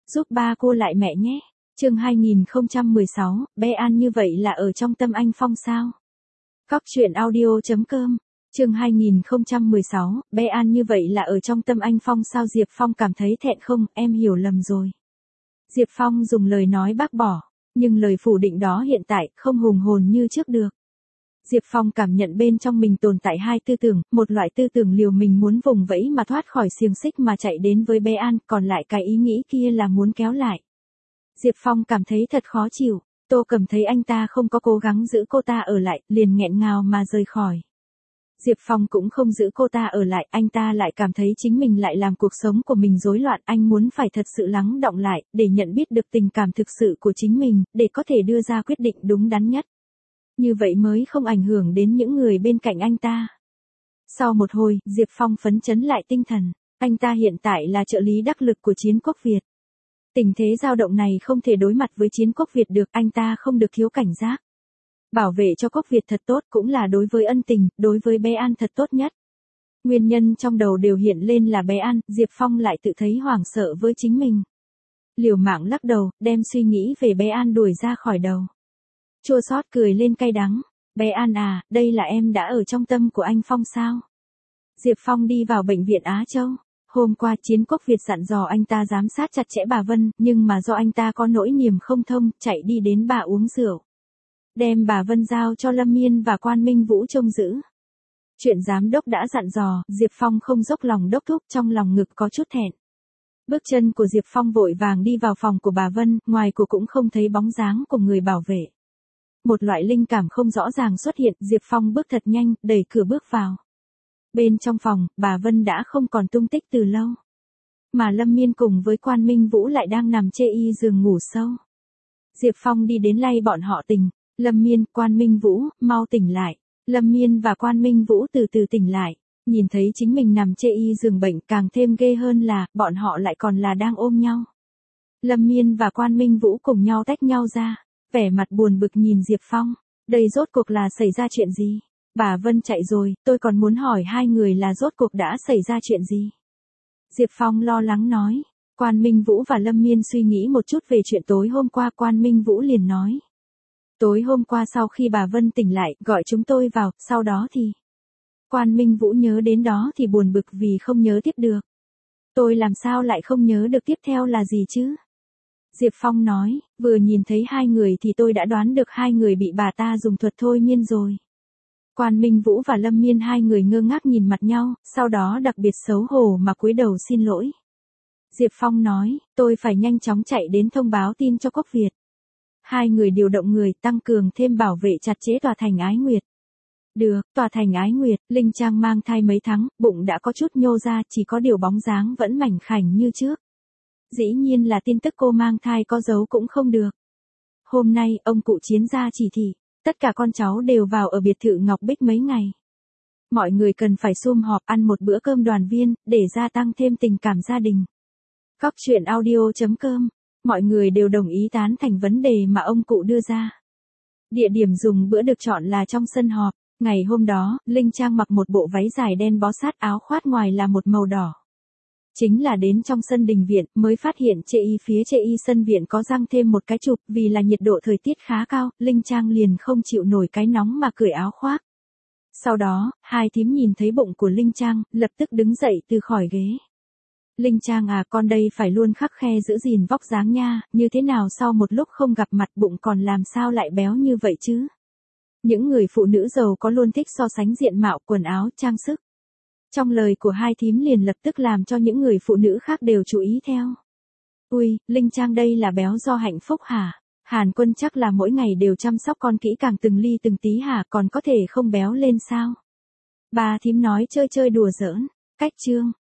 giúp ba cô lại mẹ nhé. Chương 2016, bé An như vậy là ở trong tâm anh Phong sao? Cóc truyện audio.com. Chương 2016, bé An như vậy là ở trong tâm anh Phong sao? Diệp Phong cảm thấy thẹn không, em hiểu lầm rồi. Diệp Phong dùng lời nói bác bỏ, nhưng lời phủ định đó hiện tại không hùng hồn như trước được. Diệp Phong cảm nhận bên trong mình tồn tại hai tư tưởng, một loại tư tưởng liều mình muốn vùng vẫy mà thoát khỏi xiềng xích mà chạy đến với bé An, còn lại cái ý nghĩ kia là muốn kéo lại. Diệp Phong cảm thấy thật khó chịu, Tô Cầm thấy anh ta không có cố gắng giữ cô ta ở lại, liền nghẹn ngào mà rời khỏi. Diệp Phong cũng không giữ cô ta ở lại, anh ta lại cảm thấy chính mình lại làm cuộc sống của mình rối loạn, anh muốn phải thật sự lắng đọng lại, để nhận biết được tình cảm thực sự của chính mình, để có thể đưa ra quyết định đúng đắn nhất. Như vậy mới không ảnh hưởng đến những người bên cạnh anh ta. Sau một hồi, Diệp Phong phấn chấn lại tinh thần, anh ta hiện tại là trợ lý đắc lực của Chiến Quốc Việt. Tình thế dao động này không thể đối mặt với Chiến Quốc Việt được, anh ta không được thiếu cảnh giác. Bảo vệ cho Quốc Việt thật tốt cũng là đối với ân tình, đối với bé An thật tốt nhất. Nguyên nhân trong đầu đều hiện lên là bé An, Diệp Phong lại tự thấy hoảng sợ với chính mình. Liều mạng lắc đầu, đem suy nghĩ về bé An đuổi ra khỏi đầu. Chua xót cười lên cay đắng, bé An à, đây là em đã ở trong tâm của anh Phong sao? Diệp Phong đi vào bệnh viện Á Châu. Hôm qua Chiến Quốc Việt dặn dò anh ta giám sát chặt chẽ bà Vân, nhưng mà do anh ta có nỗi niềm không thông, chạy đi đến bà uống rượu. Đem bà Vân giao cho Lâm Miên và Quan Minh Vũ trông giữ. Chuyện giám đốc đã dặn dò, Diệp Phong không dốc lòng đốc thúc, trong lòng ngực có chút thẹn. Bước chân của Diệp Phong vội vàng đi vào phòng của bà Vân, ngoài của cũng không thấy bóng dáng của người bảo vệ. Một loại linh cảm không rõ ràng xuất hiện, Diệp Phong bước thật nhanh, đẩy cửa bước vào. Bên trong phòng, bà Vân đã không còn tung tích từ lâu. Mà Lâm Miên cùng với Quan Minh Vũ lại đang nằm chê y giường ngủ sâu. Diệp Phong đi đến lay bọn họ tỉnh. Lâm Miên, Quan Minh Vũ, mau tỉnh lại. Lâm Miên và Quan Minh Vũ từ từ tỉnh lại. Nhìn thấy chính mình nằm chê y giường bệnh, càng thêm ghê hơn là, bọn họ lại còn là đang ôm nhau. Lâm Miên và Quan Minh Vũ cùng nhau tách nhau ra. Vẻ mặt buồn bực nhìn Diệp Phong. Đây rốt cuộc là xảy ra chuyện gì? Bà Vân chạy rồi, tôi còn muốn hỏi hai người là rốt cuộc đã xảy ra chuyện gì? Diệp Phong lo lắng nói. Quan Minh Vũ và Lâm Miên suy nghĩ một chút về chuyện tối hôm qua, Quan Minh Vũ liền nói. Tối hôm qua sau khi bà Vân tỉnh lại, gọi chúng tôi vào, sau đó thì... Quan Minh Vũ nhớ đến đó thì buồn bực vì không nhớ tiếp được. Tôi làm sao lại không nhớ được tiếp theo là gì chứ? Diệp Phong nói, vừa nhìn thấy hai người thì tôi đã đoán được hai người bị bà ta dùng thuật thôi miên rồi. Quan Minh Vũ và Lâm Miên hai người ngơ ngác nhìn mặt nhau, sau đó đặc biệt xấu hổ mà cúi đầu xin lỗi. Diệp Phong nói, tôi phải nhanh chóng chạy đến thông báo tin cho Quốc Việt. Hai người điều động người tăng cường thêm bảo vệ chặt chẽ tòa thành Ái Nguyệt. Được, tòa thành Ái Nguyệt, Linh Trang mang thai mấy tháng, bụng đã có chút nhô ra, chỉ có điều bóng dáng vẫn mảnh khảnh như trước. Dĩ nhiên là tin tức cô mang thai có giấu cũng không được. Hôm nay, ông cụ Chiến ra chỉ thị, tất cả con cháu đều vào ở biệt thự Ngọc Bích mấy ngày. Mọi người cần phải sum họp ăn một bữa cơm đoàn viên, để gia tăng thêm tình cảm gia đình. Cóc truyện audio.com. Mọi người đều đồng ý tán thành vấn đề mà ông cụ đưa ra. Địa điểm dùng bữa được chọn là trong sân họp. Ngày hôm đó, Linh Trang mặc một bộ váy dài đen bó sát, áo khoác ngoài là một màu đỏ. Chính là đến trong sân đình viện, mới phát hiện phía chê y sân viện có răng thêm một cái chụp, vì là nhiệt độ thời tiết khá cao, Linh Trang liền không chịu nổi cái nóng mà cởi áo khoác. Sau đó, hai thím nhìn thấy bụng của Linh Trang, lập tức đứng dậy từ khỏi ghế. Linh Trang à, con đây phải luôn khắc khe giữ gìn vóc dáng nha, như thế nào sau một lúc không gặp mặt bụng còn làm sao lại béo như vậy chứ? Những người phụ nữ giàu có luôn thích so sánh diện mạo, quần áo, trang sức. Trong lời của hai thím liền lập tức làm cho những người phụ nữ khác đều chú ý theo. Ui, Linh Trang đây là béo do hạnh phúc hả? Hàn Quân chắc là mỗi ngày đều chăm sóc con kỹ càng từng ly từng tí hả, còn có thể không béo lên sao? Bà thím nói chơi chơi đùa giỡn. Cách chương.